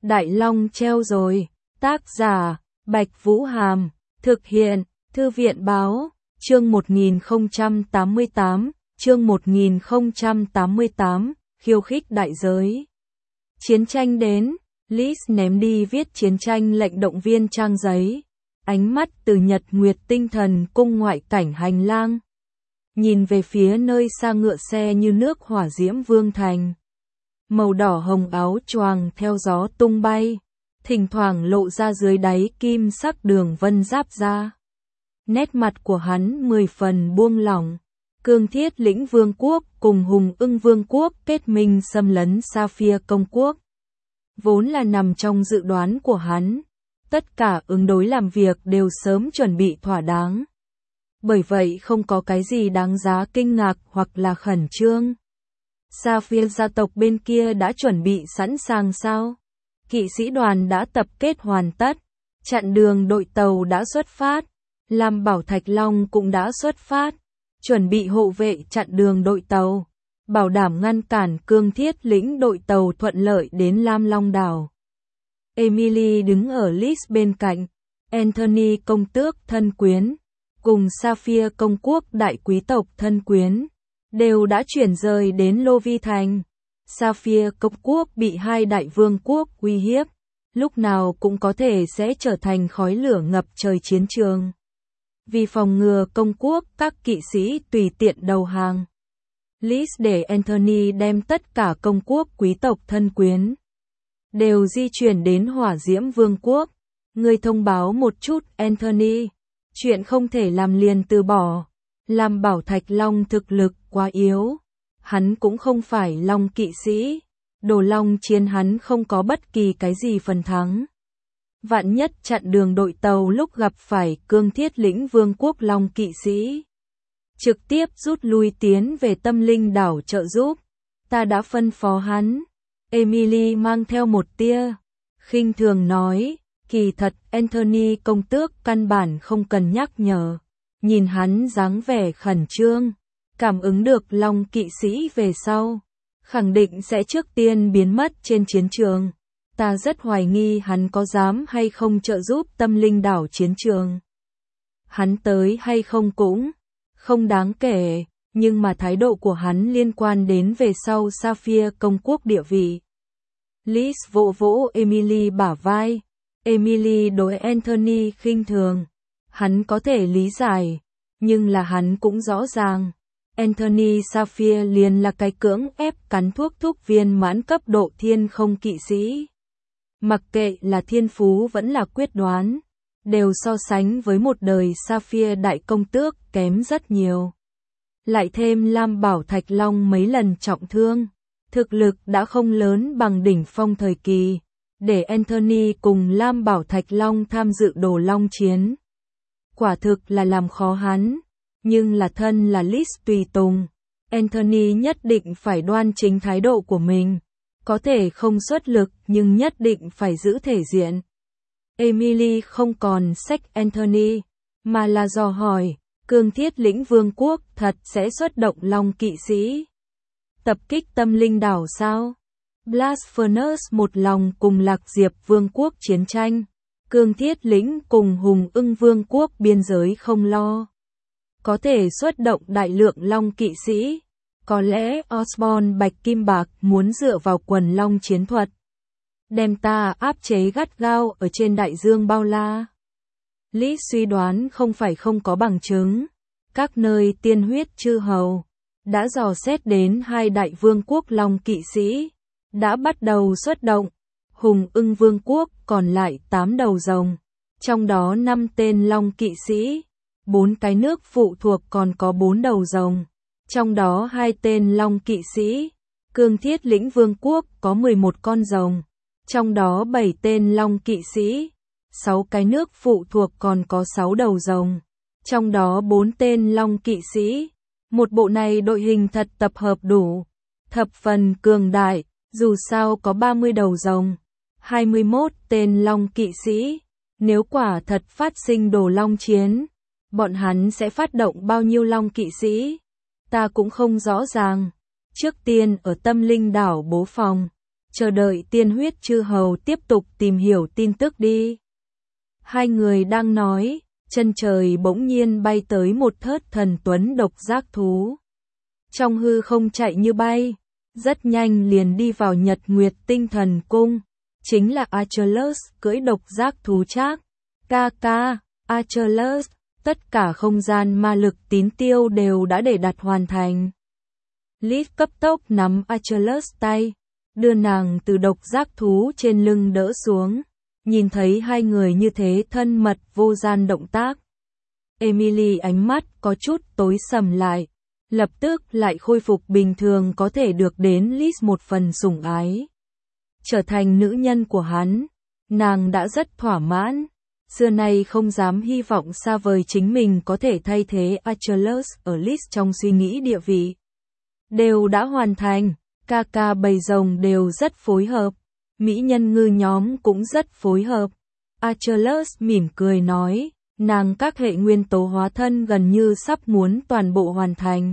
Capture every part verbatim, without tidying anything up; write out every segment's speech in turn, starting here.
Đại Long treo rồi. Tác giả, Bạch Vũ Hàm. Thực hiện, Thư viện Báo. Chương một nghìn không trăm tám mươi tám. Chương một nghìn không trăm tám mươi tám. Khiêu khích đại giới. Chiến tranh đến. Liz ném đi viết chiến tranh lệnh động viên trang giấy. Ánh mắt từ Nhật Nguyệt Tinh Thần cung ngoại cảnh hành lang. Nhìn về phía nơi xa ngựa xe như nước hỏa diễm vương thành. Màu đỏ hồng áo choàng theo gió tung bay. Thỉnh thoảng lộ ra dưới đáy kim sắc đường vân giáp ra. Nét mặt của hắn mười phần buông lỏng. Cương Thiết Lĩnh Vương quốc cùng Hùng Ưng Vương quốc kết minh xâm lấn Sapphire Công quốc. Vốn là nằm trong dự đoán của hắn. Tất cả ứng đối làm việc đều sớm chuẩn bị thỏa đáng. Bởi vậy không có cái gì đáng giá kinh ngạc hoặc là khẩn trương. Sapphire gia tộc bên kia đã chuẩn bị sẵn sàng sao? Kỵ sĩ đoàn đã tập kết hoàn tất. Chặn đường đội tàu đã xuất phát. Lam Bảo Thạch Long cũng đã xuất phát. Chuẩn bị hộ vệ chặn đường đội tàu. Bảo đảm ngăn cản Cương Thiết Lĩnh đội tàu thuận lợi đến Lam Long đảo. Emily đứng ở Liz bên cạnh. Anthony công tước thân quyến. Cùng Sapphire công quốc đại quý tộc thân quyến. Đều đã chuyển rời đến Lô Vi Thành. Sapphire công quốc bị hai đại vương quốc uy hiếp. Lúc nào cũng có thể sẽ trở thành khói lửa ngập trời chiến trường. Vì phòng ngừa công quốc các kỵ sĩ tùy tiện đầu hàng. Liz để Anthony đem tất cả công quốc quý tộc thân quyến. Đều di chuyển đến Hỏa Diễm Vương quốc. Người thông báo một chút Anthony. Chuyện không thể làm liền từ bỏ. Lam Bảo Thạch Long thực lực quá yếu. Hắn cũng không phải Long kỵ sĩ. Đồ Long chiến hắn không có bất kỳ cái gì phần thắng. Vạn nhất chặn đường đội tàu lúc gặp phải Cương Thiết Lĩnh Vương quốc Long kỵ sĩ. Trực tiếp rút lui tiến về Tâm Linh đảo trợ giúp. Ta đã phân phó hắn. Emily mang theo một tia khinh thường nói. Kỳ thật Anthony công tước căn bản không cần nhắc nhở. Nhìn hắn dáng vẻ khẩn trương. Cảm ứng được Long kỵ sĩ về sau. Khẳng định sẽ trước tiên biến mất trên chiến trường. Ta rất hoài nghi hắn có dám hay không trợ giúp Tâm Linh đảo chiến trường. Hắn tới hay không cũng không đáng kể, nhưng mà thái độ của hắn liên quan đến về sau Sapphire công quốc địa vị. Liz vỗ vỗ Emily bả vai. Emily đối Anthony khinh thường. Hắn có thể lý giải, nhưng là hắn cũng rõ ràng. Anthony Sapphire liền là cái cưỡng ép cắn thuốc thúc viên mãn cấp độ thiên không kỵ sĩ. Mặc kệ là thiên phú vẫn là quyết đoán, đều so sánh với một đời Sapphire đại công tước kém rất nhiều. Lại thêm Lam Bảo Thạch Long mấy lần trọng thương, thực lực đã không lớn bằng đỉnh phong thời kỳ, để Anthony cùng Lam Bảo Thạch Long tham dự Đồ Long chiến. Quả thực là làm khó hắn, nhưng là thân là Liz tùy tùng, Anthony nhất định phải đoan chính thái độ của mình. Có thể không xuất lực nhưng nhất định phải giữ thể diện. Emily không còn xách Anthony, mà là dò hỏi, Cương Thiết Lĩnh Vương quốc thật sẽ xuất động Long kỵ sĩ. Tập kích Tâm Linh đảo sao? Blast Furnace một lòng cùng Lạc Diệp Vương quốc chiến tranh. Cương Thiết Lĩnh cùng Hùng Ưng Vương quốc biên giới không lo. Có thể xuất động đại lượng Long kỵ sĩ. Có lẽ Osborne Bạch Kim Bạc muốn dựa vào quần long chiến thuật. Đem ta áp chế gắt gao ở trên đại dương bao la. Lý suy đoán không phải không có bằng chứng. Các nơi tiên huyết chư hầu. Đã dò xét đến hai đại vương quốc Long kỵ sĩ. Đã bắt đầu xuất động. Hùng Ưng Vương quốc còn lại tám đầu rồng. Trong đó năm tên Long kỵ sĩ. Bốn cái nước phụ thuộc còn có bốn đầu rồng. Trong đó hai tên Long kỵ sĩ, Cương Thiết Lĩnh Vương quốc có mười một con rồng, trong đó bảy tên Long kỵ sĩ, sáu cái nước phụ thuộc còn có sáu đầu rồng, trong đó bốn tên Long kỵ sĩ. Một bộ này đội hình thật tập hợp đủ, thập phần cường đại, dù sao có ba mươi đầu rồng, hai mươi mốt tên Long kỵ sĩ. Nếu quả thật phát sinh Đồ Long chiến, bọn hắn sẽ phát động bao nhiêu Long kỵ sĩ? Ta cũng không rõ ràng. Trước tiên ở Tâm Linh đảo bố phòng. chờ đợi tiên huyết chư hầu tiếp tục tìm hiểu tin tức đi. Hai người đang nói, chân trời bỗng nhiên bay tới một thớt thần tuấn độc giác thú. Trong hư không chạy như bay, rất nhanh liền đi vào Nhật Nguyệt Tinh Thần Cung, chính là Achilles cưỡi độc giác thú trác. Ca ca, Achilles, tất cả không gian ma lực tín tiêu đều đã để đặt hoàn thành. Liz cấp tốc nắm Achilles tay, đưa nàng từ độc giác thú trên lưng đỡ xuống, nhìn thấy hai người như thế thân mật vô gian động tác. Emily ánh mắt có chút tối sầm lại, lập tức lại khôi phục bình thường, có thể được đến Liz một phần sủng ái. Trở thành nữ nhân của hắn, nàng đã rất thỏa mãn, xưa nay không dám hy vọng xa vời chính mình có thể thay thế Achilles ở Liz trong suy nghĩ địa vị. Đều đã hoàn thành, ca ca bầy rồng đều rất phối hợp, mỹ nhân ngư nhóm cũng rất phối hợp. Achilles mỉm cười nói, nàng các hệ nguyên tố hóa thân gần như sắp muốn toàn bộ hoàn thành,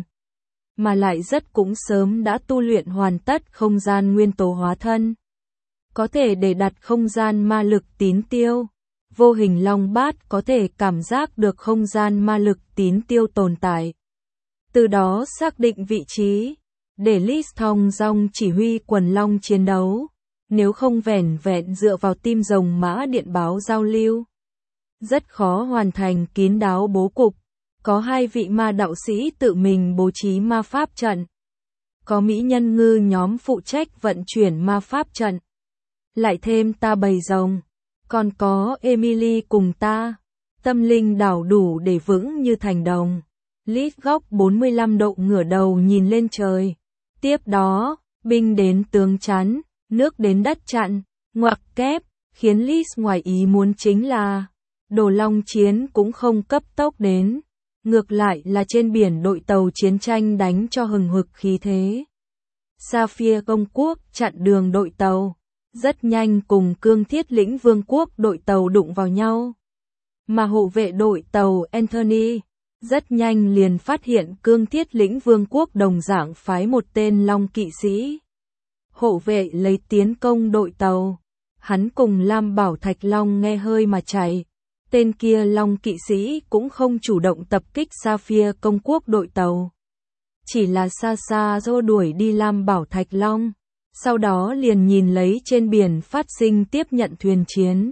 mà lại rất cũng sớm đã tu luyện hoàn tất không gian nguyên tố hóa thân. Có thể để đặt không gian ma lực tín tiêu, vô hình long bát có thể cảm giác được không gian ma lực tín tiêu tồn tại. Từ đó xác định vị trí, để Liz thong dong chỉ huy quần long chiến đấu, nếu không vẻn vẹn dựa vào tim rồng mã điện báo giao lưu. Rất khó hoàn thành kín đáo bố cục, có hai vị ma đạo sĩ tự mình bố trí ma pháp trận. Có mỹ nhân ngư nhóm phụ trách vận chuyển ma pháp trận. Lại thêm ta bầy rồng, còn có Emily cùng ta, tâm linh đảo đủ để vững như thành đồng. Liz góc bốn mươi lăm độ ngửa đầu nhìn lên trời. Tiếp đó, binh đến tướng chắn, nước đến đất chặn, ngoặc kép, khiến Liz ngoài ý muốn chính là, đồ long chiến cũng không cấp tốc đến, ngược lại là trên biển đội tàu chiến tranh đánh cho hừng hực khí thế. Sapphire công quốc chặn đường đội tàu, rất nhanh cùng Cương Thiết Lĩnh Vương quốc đội tàu đụng vào nhau. Mà hộ vệ đội tàu Anthony rất nhanh liền phát hiện Cương Thiết Lĩnh Vương quốc đồng dạng phái một tên long kỵ sĩ. Hộ vệ lấy tiến công đội tàu, hắn cùng Lam Bảo Thạch Long nghe hơi mà chạy. Tên kia long kỵ sĩ cũng không chủ động tập kích Sapphire công quốc đội tàu. Chỉ là xa xa rô đuổi đi Lam Bảo Thạch Long, sau đó liền nhìn lấy trên biển phát sinh tiếp nhận thuyền chiến.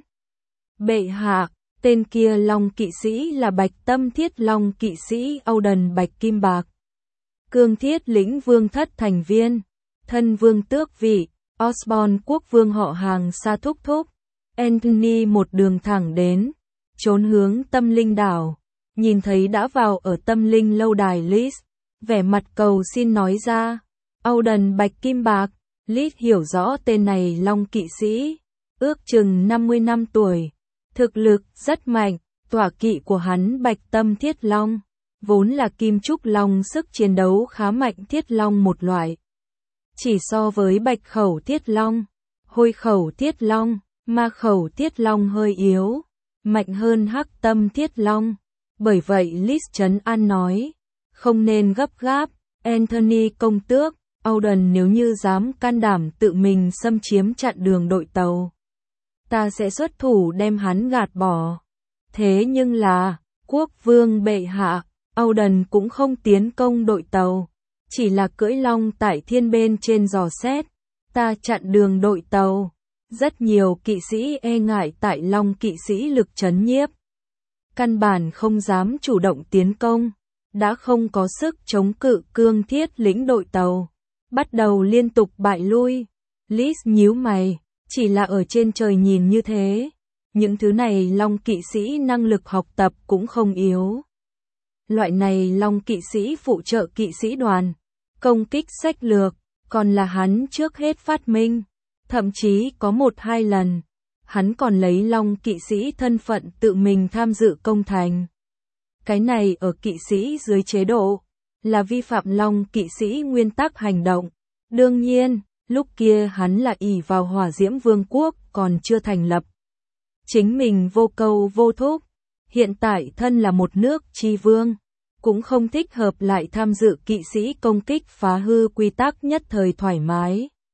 Bệ hạ, tên kia long kỵ sĩ là Bạch Tâm Thiết Long kỵ sĩ Auden Bạch Kim Bạc. Cương Thiết Lĩnh Vương thất thành viên, thân vương tước vị, Osborne quốc vương họ hàng xa thúc thúc. Anthony một đường thẳng đến, trốn hướng tâm linh đảo, nhìn thấy đã vào ở tâm linh lâu đài Liz, vẻ mặt cầu xin nói ra, Auden Bạch Kim Bạc. Liz hiểu rõ tên này long kỵ sĩ, ước chừng năm mươi năm tuổi, thực lực rất mạnh, tọa kỵ của hắn Bạch Tâm Thiết Long, vốn là kim trúc long, sức chiến đấu khá mạnh, thiết long một loại. Chỉ so với Bạch Khẩu Thiết Long, Hôi Khẩu Thiết Long, Ma Khẩu Thiết Long hơi yếu, mạnh hơn Hắc Tâm Thiết Long. Bởi vậy Liz trấn an nói, không nên gấp gáp, Anthony công tước, Auden nếu như dám can đảm tự mình xâm chiếm chặn đường đội tàu, ta sẽ xuất thủ đem hắn gạt bỏ. Thế nhưng là, quốc vương bệ hạ, Auden cũng không tiến công đội tàu, chỉ là cưỡi long tại thiên bên trên dò xét, ta chặn đường đội tàu. Rất nhiều kỵ sĩ e ngại tại long kỵ sĩ lực trấn nhiếp, căn bản không dám chủ động tiến công, đã không có sức chống cự Cương Thiết Lĩnh đội tàu, bắt đầu liên tục bại lui. Liz nhíu mày, chỉ là ở trên trời nhìn như thế, những thứ này long kỵ sĩ năng lực học tập cũng không yếu. Loại này long kỵ sĩ phụ trợ kỵ sĩ đoàn, công kích sách lược, còn là hắn trước hết phát minh, thậm chí có một hai lần, hắn còn lấy long kỵ sĩ thân phận tự mình tham dự công thành. Cái này ở kỵ sĩ dưới chế độ, là vi phạm long kỵ sĩ nguyên tắc hành động. Đương nhiên, lúc kia hắn là ỷ vào Hỏa Diễm Vương quốc còn chưa thành lập. Chính mình vô câu vô thúc, hiện tại thân là một nước tri vương, cũng không thích hợp lại tham dự kỵ sĩ công kích phá hư quy tắc nhất thời thoải mái.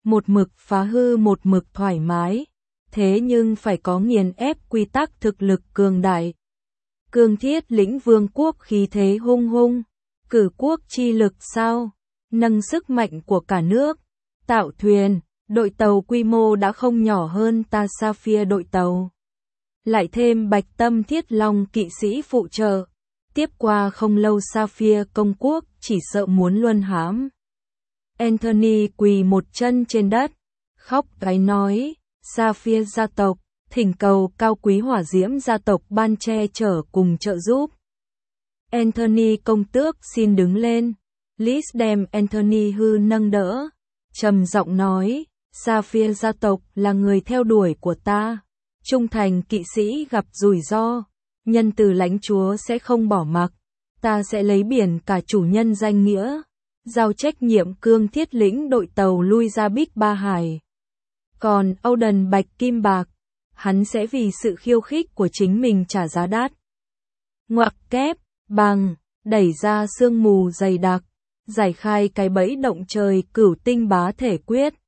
một mực phá hư một mực thoải mái, thế nhưng phải có nghiền ép quy tắc thực lực cường đại. Cương Thiết lĩnh vương quốc khí thế hung hung, cử quốc chi lực sao, nâng sức mạnh của cả nước, tạo thuyền, đội tàu quy mô đã không nhỏ hơn ta Sapphire đội tàu. Lại thêm Bạch Tâm Thiết Long kỵ sĩ phụ trợ, tiếp qua không lâu Sapphire công quốc chỉ sợ muốn luân hãm. Anthony quỳ một chân trên đất, khóc gáy nói, Sapphire gia tộc, thỉnh cầu cao quý hỏa diễm gia tộc ban che chở cùng trợ giúp. Anthony công tước xin đứng lên. Liz đem Anthony hư nâng đỡ, trầm giọng nói, Sapphire gia tộc là người theo đuổi của ta. Trung thành kỵ sĩ gặp rủi ro, nhân từ lãnh chúa sẽ không bỏ mặc. Ta sẽ lấy biển cả chủ nhân danh nghĩa, giao trách nhiệm Cương Thiết lĩnh đội tàu lui ra Bích Ba Hải. Còn Auden Bạch Kim Bạc, hắn sẽ vì sự khiêu khích của chính mình trả giá đắt. Ngoặc kép, bằng, đẩy ra sương mù dày đặc, giải khai cái bẫy động trời cửu tinh bá thể quyết.